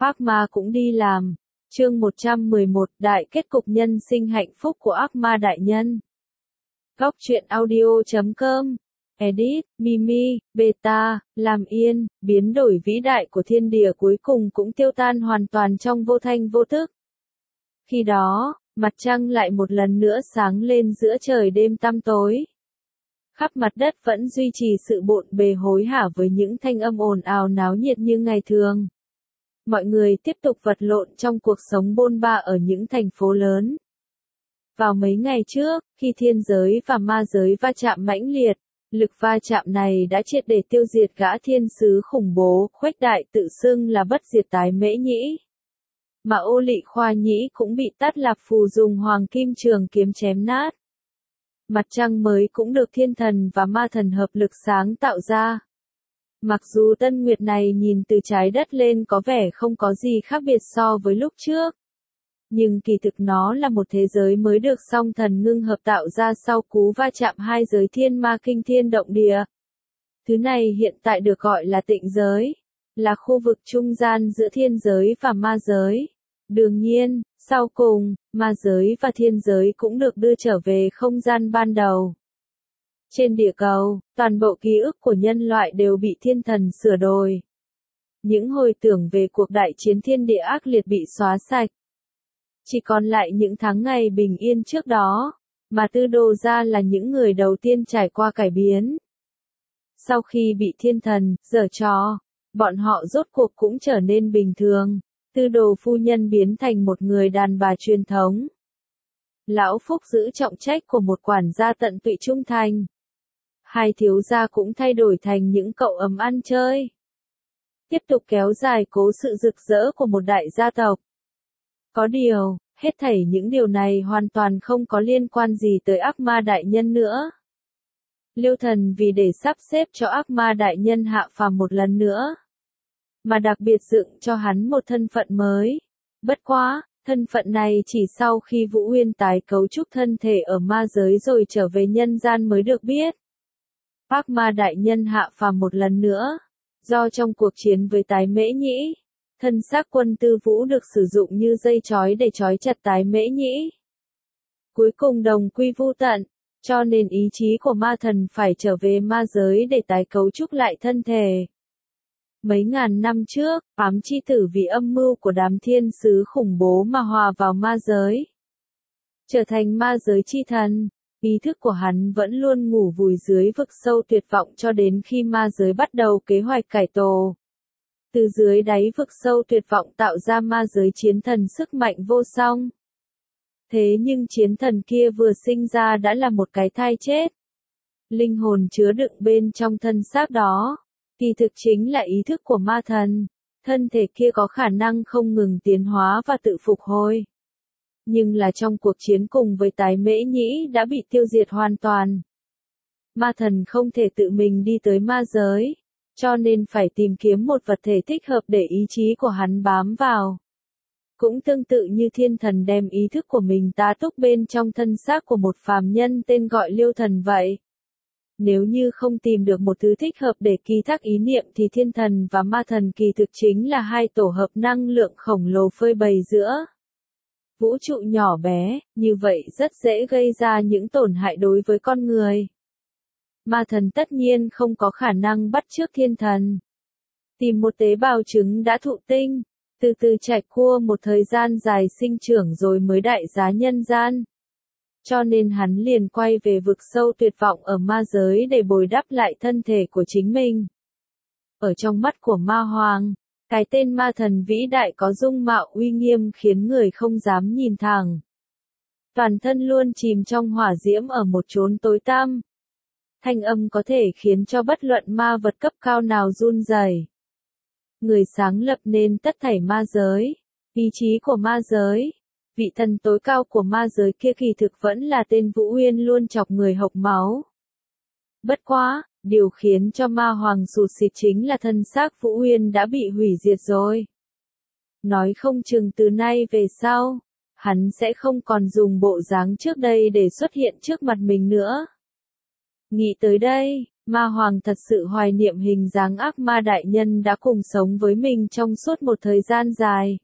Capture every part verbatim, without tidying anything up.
Ác ma cũng đi làm. Chương một trăm mười một, Đại kết cục nhân sinh hạnh phúc của ác ma đại nhân. Góc truyện audio chấm com. Edit, Mimi, Beta, làm yên, biến đổi vĩ đại của thiên địa cuối cùng cũng tiêu tan hoàn toàn trong vô thanh vô tức. Khi đó, mặt trăng lại một lần nữa sáng lên giữa trời đêm tăm tối. Khắp mặt đất vẫn duy trì sự bộn bề hối hả với những thanh âm ồn ào náo nhiệt như ngày thường. Mọi người tiếp tục vật lộn trong cuộc sống bôn ba ở những thành phố lớn. Vào mấy ngày trước, khi thiên giới và ma giới va chạm mãnh liệt, lực va chạm này đã triệt để tiêu diệt gã thiên sứ khủng bố, khuếch đại tự xưng là bất diệt tái mễ nhĩ. Mà Ô Lị Khoa Nhĩ cũng bị Tát Lạp Phù dùng hoàng kim trường kiếm chém nát. Mặt trăng mới cũng được thiên thần và ma thần hợp lực sáng tạo ra. Mặc dù tân nguyệt này nhìn từ trái đất lên có vẻ không có gì khác biệt so với lúc trước. Nhưng kỳ thực nó là một thế giới mới được song thần ngưng hợp tạo ra sau cú va chạm hai giới thiên ma kinh thiên động địa. Thứ này hiện tại được gọi là tịnh giới, là khu vực trung gian giữa thiên giới và ma giới. Đương nhiên, sau cùng, ma giới và thiên giới cũng được đưa trở về không gian ban đầu. Trên địa cầu, toàn bộ ký ức của nhân loại đều bị thiên thần sửa đổi. Những hồi tưởng về cuộc đại chiến thiên địa ác liệt bị xóa sạch. Chỉ còn lại những tháng ngày bình yên trước đó, mà tư đồ ra là những người đầu tiên trải qua cải biến. Sau khi bị thiên thần giở trò, bọn họ rốt cuộc cũng trở nên bình thường. Tư đồ phu nhân biến thành một người đàn bà truyền thống. Lão Phúc giữ trọng trách của một quản gia tận tụy trung thành. Hai thiếu gia cũng thay đổi thành những cậu ấm ăn chơi. Tiếp tục kéo dài cố sự rực rỡ của một đại gia tộc. Có điều, hết thảy những điều này hoàn toàn không có liên quan gì tới ác ma đại nhân nữa. Liêu thần vì để sắp xếp cho ác ma đại nhân hạ phàm một lần nữa, mà đặc biệt dựng cho hắn một thân phận mới. Bất quá, thân phận này chỉ sau khi Vũ Uyên tái cấu trúc thân thể ở ma giới rồi trở về nhân gian mới được biết. Ác ma đại nhân hạ phàm một lần nữa, do trong cuộc chiến với tái mễ nhĩ, thân xác quân tư vũ được sử dụng như dây trói để trói chặt tái mễ nhĩ. Cuối cùng đồng quy vu tận, cho nên ý chí của ma thần phải trở về ma giới để tái cấu trúc lại thân thể. Mấy ngàn năm trước, ám chi tử vì âm mưu của đám thiên sứ khủng bố mà hòa vào ma giới. Trở thành ma giới chi thần, ý thức của hắn vẫn luôn ngủ vùi dưới vực sâu tuyệt vọng cho đến khi ma giới bắt đầu kế hoạch cải tổ. Từ dưới đáy vực sâu tuyệt vọng tạo ra ma giới chiến thần sức mạnh vô song. Thế nhưng chiến thần kia vừa sinh ra đã là một cái thai chết. Linh hồn chứa đựng bên trong thân xác đó, kỳ thực chính là ý thức của ma thần. Thân thể kia có khả năng không ngừng tiến hóa và tự phục hồi. Nhưng là trong cuộc chiến cùng với tái mễ nhĩ đã bị tiêu diệt hoàn toàn. Ma thần không thể tự mình đi tới ma giới, cho nên phải tìm kiếm một vật thể thích hợp để ý chí của hắn bám vào. Cũng tương tự như thiên thần đem ý thức của mình tá túc bên trong thân xác của một phàm nhân tên gọi Liêu thần vậy. Nếu như không tìm được một thứ thích hợp để ký thác ý niệm thì thiên thần và ma thần kỳ thực chính là hai tổ hợp năng lượng khổng lồ phơi bày giữa vũ trụ nhỏ bé, như vậy rất dễ gây ra những tổn hại đối với con người. Ma thần tất nhiên không có khả năng bắt chước thiên thần. Tìm một tế bào trứng đã thụ tinh, từ từ trải qua một thời gian dài sinh trưởng rồi mới đại giá nhân gian. Cho nên hắn liền quay về vực sâu tuyệt vọng ở ma giới để bồi đắp lại thân thể của chính mình. Ở trong mắt của ma hoàng, cái tên ma thần vĩ đại có dung mạo uy nghiêm khiến người không dám nhìn thẳng. Toàn thân luôn chìm trong hỏa diễm ở một chốn tối tăm. Thanh âm có thể khiến cho bất luận ma vật cấp cao nào run rẩy. Người sáng lập nên tất thảy ma giới, ý chí của ma giới. Vị thần tối cao của ma giới kia kỳ thực vẫn là tên Vũ Uyên luôn chọc người hộc máu. Bất quá, điều khiến cho ma hoàng sụt sịt chính là thân xác Vũ Uyên đã bị hủy diệt rồi. Nói không chừng từ nay về sau, hắn sẽ không còn dùng bộ dáng trước đây để xuất hiện trước mặt mình nữa. Nghĩ tới đây, Ma Hoàng thật sự hoài niệm hình dáng ác ma đại nhân đã cùng sống với mình trong suốt một thời gian dài.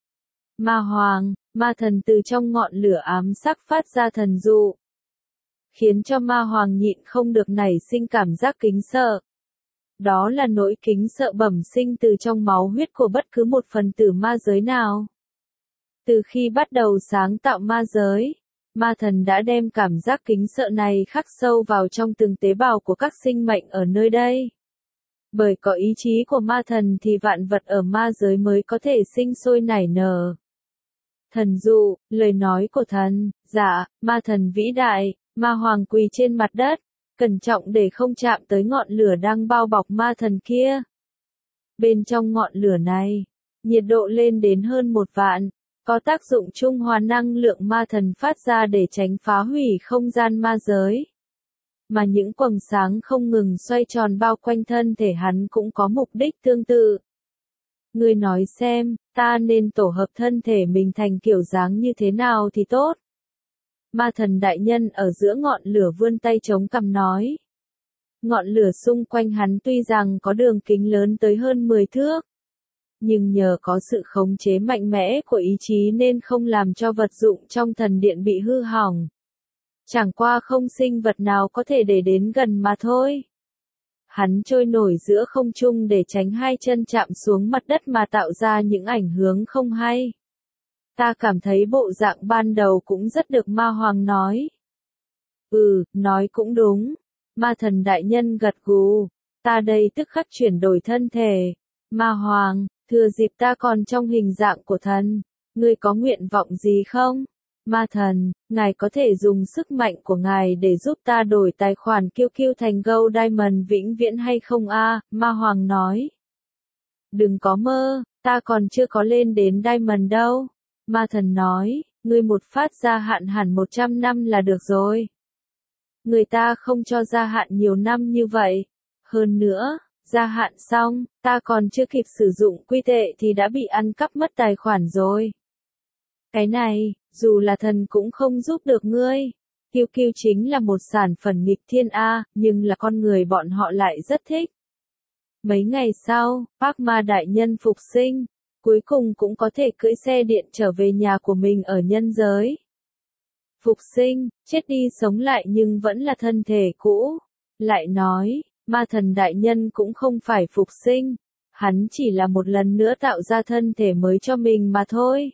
Ma Hoàng, ma thần từ trong ngọn lửa ám sắc phát ra thần dụ, khiến cho Ma Hoàng nhịn không được nảy sinh cảm giác kính sợ. Đó là nỗi kính sợ bẩm sinh từ trong máu huyết của bất cứ một phần tử ma giới nào. Từ khi bắt đầu sáng tạo ma giới, ma thần đã đem cảm giác kính sợ này khắc sâu vào trong từng tế bào của các sinh mệnh ở nơi đây. Bởi có ý chí của ma thần thì vạn vật ở ma giới mới có thể sinh sôi nảy nở. Thần dụ, lời nói của thần, dạ, ma thần vĩ đại, Ma Hoàng quỳ trên mặt đất, cẩn trọng để không chạm tới ngọn lửa đang bao bọc ma thần kia. Bên trong ngọn lửa này, nhiệt độ lên đến hơn một vạn, có tác dụng trung hòa năng lượng ma thần phát ra để tránh phá hủy không gian ma giới. Mà những quầng sáng không ngừng xoay tròn bao quanh thân thể hắn cũng có mục đích tương tự. Ngươi nói xem, ta nên tổ hợp thân thể mình thành kiểu dáng như thế nào thì tốt? Ma thần đại nhân ở giữa ngọn lửa vươn tay chống cằm nói. Ngọn lửa xung quanh hắn tuy rằng có đường kính lớn tới hơn mười thước, nhưng nhờ có sự khống chế mạnh mẽ của ý chí nên không làm cho vật dụng trong thần điện bị hư hỏng. Chẳng qua không sinh vật nào có thể để đến gần mà thôi. Hắn trôi nổi giữa không trung để tránh hai chân chạm xuống mặt đất mà tạo ra những ảnh hưởng không hay. Ta cảm thấy bộ dạng ban đầu cũng rất được Ma Hoàng nói. Ừ, nói cũng đúng. Ma thần đại nhân gật gù. Ta đây tức khắc chuyển đổi thân thể. Ma Hoàng, thừa dịp ta còn trong hình dạng của thần, ngươi có nguyện vọng gì không? Ma thần, ngài có thể dùng sức mạnh của ngài để giúp ta đổi tài khoản kiêu kiêu thành Gold Diamond vĩnh viễn hay không a? Ma Hoàng nói. Đừng có mơ, ta còn chưa có lên đến Diamond đâu. Ma thần nói, ngươi một phát gia hạn hẳn một trăm năm là được rồi. Người ta không cho gia hạn nhiều năm như vậy. Hơn nữa, gia hạn xong, ta còn chưa kịp sử dụng quy tệ thì đã bị ăn cắp mất tài khoản rồi. Cái này, dù là thần cũng không giúp được ngươi. Kiêu kiêu chính là một sản phẩm nghịch thiên A, nhưng là con người bọn họ lại rất thích. Mấy ngày sau, Ác Ma đại nhân phục sinh, cuối cùng cũng có thể cưỡi xe điện trở về nhà của mình ở nhân giới. Phục sinh, chết đi sống lại nhưng vẫn là thân thể cũ. Lại nói, ma thần đại nhân cũng không phải phục sinh, hắn chỉ là một lần nữa tạo ra thân thể mới cho mình mà thôi.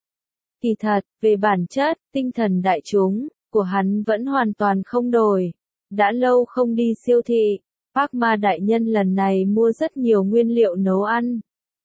Kỳ thật, về bản chất, tinh thần đại chúng của hắn vẫn hoàn toàn không đổi. Đã lâu không đi siêu thị, Ác Ma đại nhân lần này mua rất nhiều nguyên liệu nấu ăn.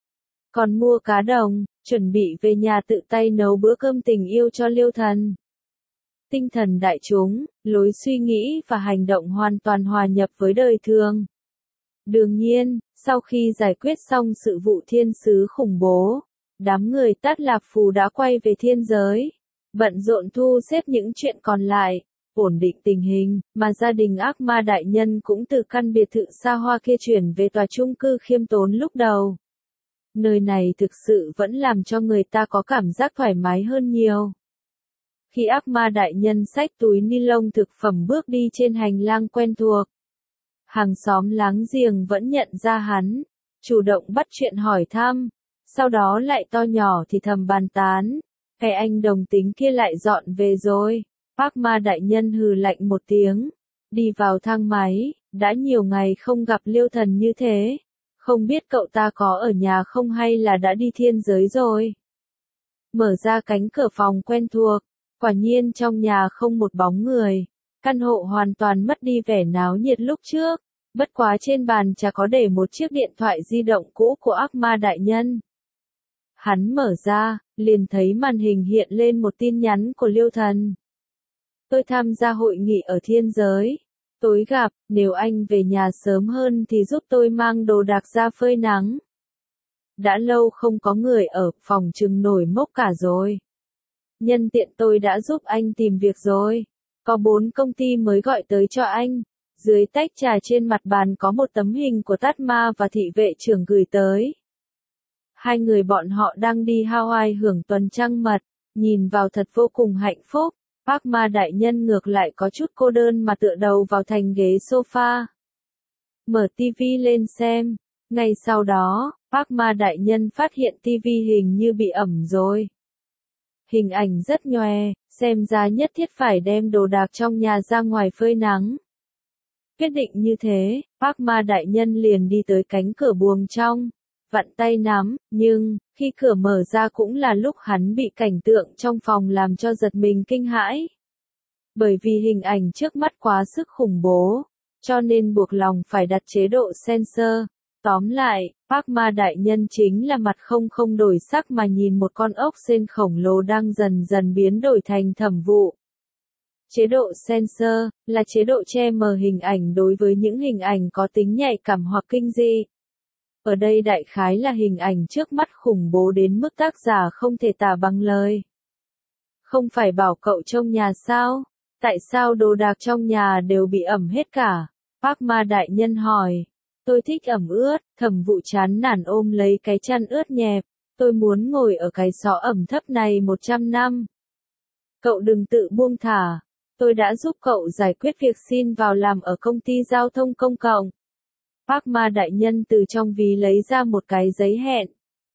Còn mua cá đồng, chuẩn bị về nhà tự tay nấu bữa cơm tình yêu cho Liêu Thần. Tinh thần đại chúng, lối suy nghĩ và hành động hoàn toàn hòa nhập với đời thường. Đương nhiên, sau khi giải quyết xong sự vụ thiên sứ khủng bố, đám người Tát Lạp Phù đã quay về thiên giới, bận rộn thu xếp những chuyện còn lại, ổn định tình hình, mà gia đình Ác Ma đại nhân cũng từ căn biệt thự xa hoa kia chuyển về tòa chung cư khiêm tốn lúc đầu. Nơi này thực sự vẫn làm cho người ta có cảm giác thoải mái hơn nhiều. Khi Ác Ma đại nhân xách túi ni lông thực phẩm bước đi trên hành lang quen thuộc, hàng xóm láng giềng vẫn nhận ra hắn, chủ động bắt chuyện hỏi thăm, sau đó lại to nhỏ thì thầm bàn tán, cái anh đồng tính kia lại dọn về rồi. Ác Ma đại nhân hừ lạnh một tiếng, đi vào thang máy, đã nhiều ngày không gặp Liêu Thần như thế, không biết cậu ta có ở nhà không hay là đã đi thiên giới rồi. Mở ra cánh cửa phòng quen thuộc, quả nhiên trong nhà không một bóng người, căn hộ hoàn toàn mất đi vẻ náo nhiệt lúc trước, bất quá trên bàn trà có để một chiếc điện thoại di động cũ của Ác Ma đại nhân. Hắn mở ra, liền thấy màn hình hiện lên một tin nhắn của Liêu Thần. Tôi tham gia hội nghị ở thiên giới. Tối gặp, nếu anh về nhà sớm hơn thì giúp tôi mang đồ đạc ra phơi nắng. Đã lâu không có người ở, phòng trừng nổi mốc cả rồi. Nhân tiện tôi đã giúp anh tìm việc rồi. Có bốn công ty mới gọi tới cho anh. Dưới tách trà trên mặt bàn có một tấm hình của Tát Ma và thị vệ trưởng gửi tới. Hai người bọn họ đang đi Hawaii hưởng tuần trăng mật, nhìn vào thật vô cùng hạnh phúc. Ác Ma đại nhân ngược lại có chút cô đơn mà tựa đầu vào thành ghế sofa. mở tivi lên xem. Ngay sau đó, Park Ma đại nhân phát hiện tivi hình như bị ẩm rồi. Hình ảnh rất nhòe, xem ra nhất thiết phải đem đồ đạc trong nhà ra ngoài phơi nắng. Quyết định như thế, Park Ma đại nhân liền đi tới cánh cửa buồng trong, vặn tay nắm, nhưng, khi cửa mở ra cũng là lúc hắn bị cảnh tượng trong phòng làm cho giật mình kinh hãi. Bởi vì hình ảnh trước mắt quá sức khủng bố, cho nên buộc lòng phải đặt chế độ sensor. Tóm lại, Park Ma đại nhân chính là mặt không không đổi sắc mà nhìn một con ốc sên khổng lồ đang dần dần biến đổi thành Thẩm Vụ. Chế độ sensor là chế độ che mờ hình ảnh đối với những hình ảnh có tính nhạy cảm hoặc kinh dị. Ở đây đại khái là hình ảnh trước mắt khủng bố đến mức tác giả không thể tả bằng lời. Không phải bảo cậu trông nhà sao? Tại sao đồ đạc trong nhà đều bị ẩm hết cả? Park Ma đại nhân hỏi. Tôi thích ẩm ướt. Thẩm Vụ chán nản ôm lấy cái chăn ướt nhẹp. Tôi muốn ngồi ở cái xó ẩm thấp này một trăm năm. Cậu đừng tự buông thả. Tôi đã giúp cậu giải quyết việc xin vào làm ở công ty giao thông công cộng. Park Ma đại nhân từ trong ví lấy ra một cái giấy hẹn.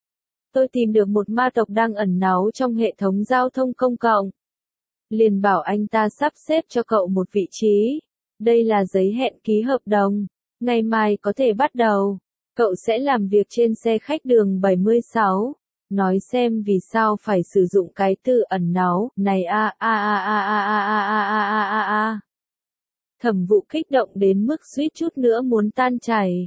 Tôi tìm được một ma tộc đang ẩn náu trong hệ thống giao thông công cộng. Liền bảo anh ta sắp xếp cho cậu một vị trí. Đây là giấy hẹn ký hợp đồng. Ngày mai có thể bắt đầu. Cậu sẽ làm việc trên xe khách đường bảy mươi sáu. Nói xem vì sao phải sử dụng cái từ ẩn náu này a a a a a a a a a a a. Thẩm Vụ kích động đến mức suýt chút nữa muốn tan chảy.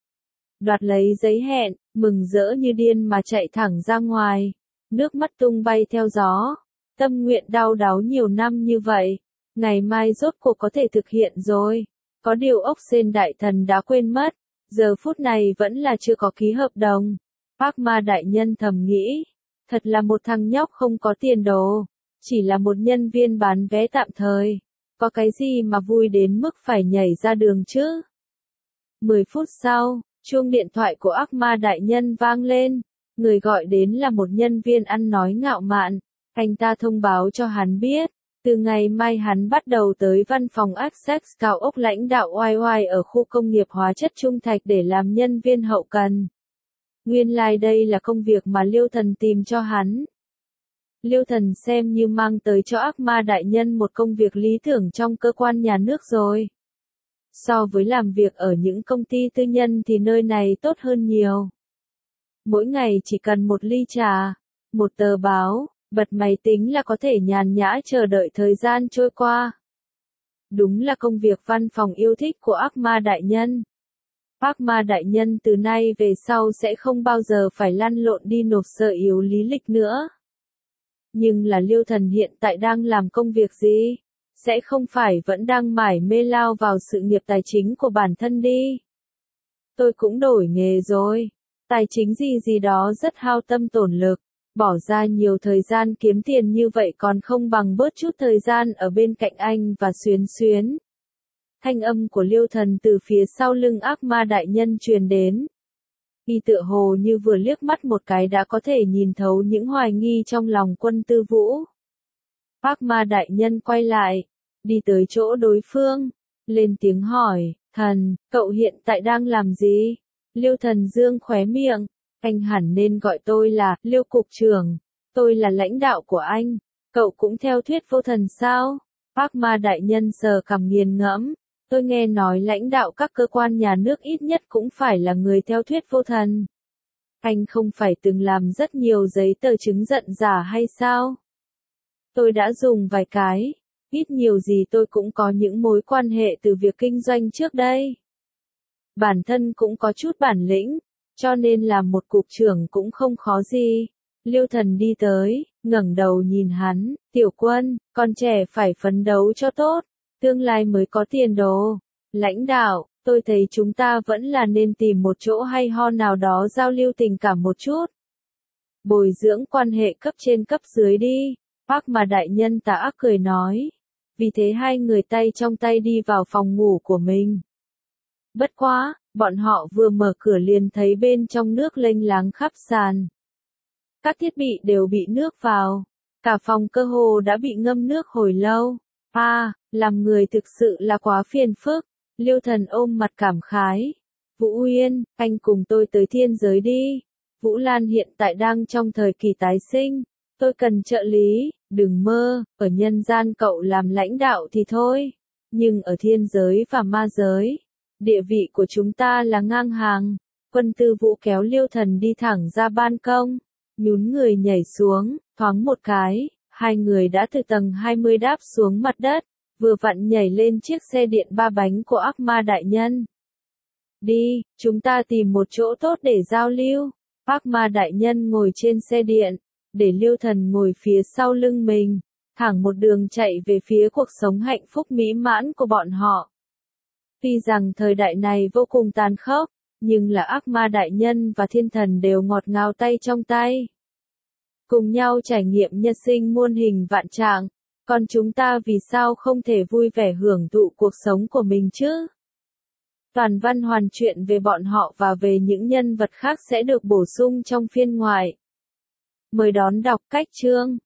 Đoạt lấy giấy hẹn, mừng rỡ như điên mà chạy thẳng ra ngoài. Nước mắt tung bay theo gió. Tâm nguyện đau đáu nhiều năm như vậy, ngày mai rốt cuộc có thể thực hiện rồi. Có điều ốc sên đại thần đã quên mất, giờ phút này vẫn là chưa có ký hợp đồng. Park Ma đại nhân thầm nghĩ, thật là một thằng nhóc không có tiền đồ, chỉ là một nhân viên bán vé tạm thời. Có cái gì mà vui đến mức phải nhảy ra đường chứ? Mười phút sau, chuông điện thoại của Park Ma đại nhân vang lên, người gọi đến là một nhân viên ăn nói ngạo mạn. Anh ta thông báo cho hắn biết, từ ngày mai hắn bắt đầu tới văn phòng Access cao ốc lãnh đạo oai oai ở khu công nghiệp hóa chất Trung Thạch để làm nhân viên hậu cần. Nguyên lai like đây là công việc mà Liêu Thần tìm cho hắn. Liêu Thần xem như mang tới cho Park Ma đại nhân một công việc lý tưởng trong cơ quan nhà nước rồi. So với làm việc ở những công ty tư nhân thì nơi này tốt hơn nhiều. Mỗi ngày chỉ cần một ly trà, một tờ báo, bật máy tính là có thể nhàn nhã chờ đợi thời gian trôi qua. Đúng là công việc văn phòng yêu thích của Park Ma đại nhân. Park Ma đại nhân từ nay về sau sẽ không bao giờ phải lăn lộn đi nộp sở yếu lý lịch nữa. Nhưng là Liêu Thần hiện tại đang làm công việc gì? Sẽ không phải vẫn đang mải mê lao vào sự nghiệp tài chính của bản thân đi. Tôi cũng đổi nghề rồi. Tài chính gì gì đó rất hao tâm tổn lực. Bỏ ra nhiều thời gian kiếm tiền như vậy còn không bằng bớt chút thời gian ở bên cạnh anh và Xuyến Xuyến. Thanh âm của Liêu Thần từ phía sau lưng Park Ma đại nhân truyền đến. Y tựa hồ như vừa liếc mắt một cái đã có thể nhìn thấu những hoài nghi trong lòng Quân Tư Vũ. Park Ma đại nhân quay lại, đi tới chỗ đối phương, lên tiếng hỏi, Thần, cậu hiện tại đang làm gì? Liêu Thần dương khóe miệng. Anh hẳn nên gọi tôi là Liêu cục trưởng. Tôi là lãnh đạo của anh. Cậu cũng theo thuyết vô thần sao? Park Ma đại nhân sờ cằm nghiền ngẫm. Tôi nghe nói lãnh đạo các cơ quan nhà nước ít nhất cũng phải là người theo thuyết vô thần. Anh không phải từng làm rất nhiều giấy tờ chứng nhận giả hay sao? Tôi đã dùng vài cái. Ít nhiều gì tôi cũng có những mối quan hệ từ việc kinh doanh trước đây. Bản thân cũng có chút bản lĩnh. Cho nên làm một cục trưởng cũng không khó gì. Liêu Thần đi tới, ngẩng đầu nhìn hắn, Tiểu Quân, con trẻ phải phấn đấu cho tốt, tương lai mới có tiền đồ. Lãnh đạo, tôi thấy chúng ta vẫn là nên tìm một chỗ hay ho nào đó giao lưu tình cảm một chút. Bồi dưỡng quan hệ cấp trên cấp dưới đi. Park Ma đại nhân tà ác cười nói. Vì thế hai người tay trong tay đi vào phòng ngủ của mình. Bất quá, bọn họ vừa mở cửa liền thấy bên trong nước lênh láng khắp sàn. Các thiết bị đều bị nước vào. Cả phòng cơ hồ đã bị ngâm nước hồi lâu. À, làm người thực sự là quá phiền phức. Liêu Thần ôm mặt cảm khái. Vũ Uyên, anh cùng tôi tới thiên giới đi. Vũ Lan hiện tại đang trong thời kỳ tái sinh. Tôi cần trợ lý, đừng mơ, ở nhân gian cậu làm lãnh đạo thì thôi. Nhưng ở thiên giới và ma giới, địa vị của chúng ta là ngang hàng. Quân Tư Vũ kéo Liêu Thần đi thẳng ra ban công, nhún người nhảy xuống, thoáng một cái, hai người đã từ tầng hai mươi đáp xuống mặt đất, vừa vặn nhảy lên chiếc xe điện ba bánh của ác ma đại nhân. Đi, chúng ta tìm một chỗ tốt để giao lưu. Ác ma đại nhân ngồi trên xe điện, để Liêu Thần ngồi phía sau lưng mình, thẳng một đường chạy về phía cuộc sống hạnh phúc mỹ mãn của bọn họ. Tuy rằng thời đại này vô cùng tàn khốc, nhưng là ác ma đại nhân và thiên thần đều ngọt ngào tay trong tay. Cùng nhau trải nghiệm nhân sinh muôn hình vạn trạng, còn chúng ta vì sao không thể vui vẻ hưởng thụ cuộc sống của mình chứ? Toàn văn hoàn truyện về bọn họ và về những nhân vật khác sẽ được bổ sung trong phiên ngoại. Mời đón đọc cách chương.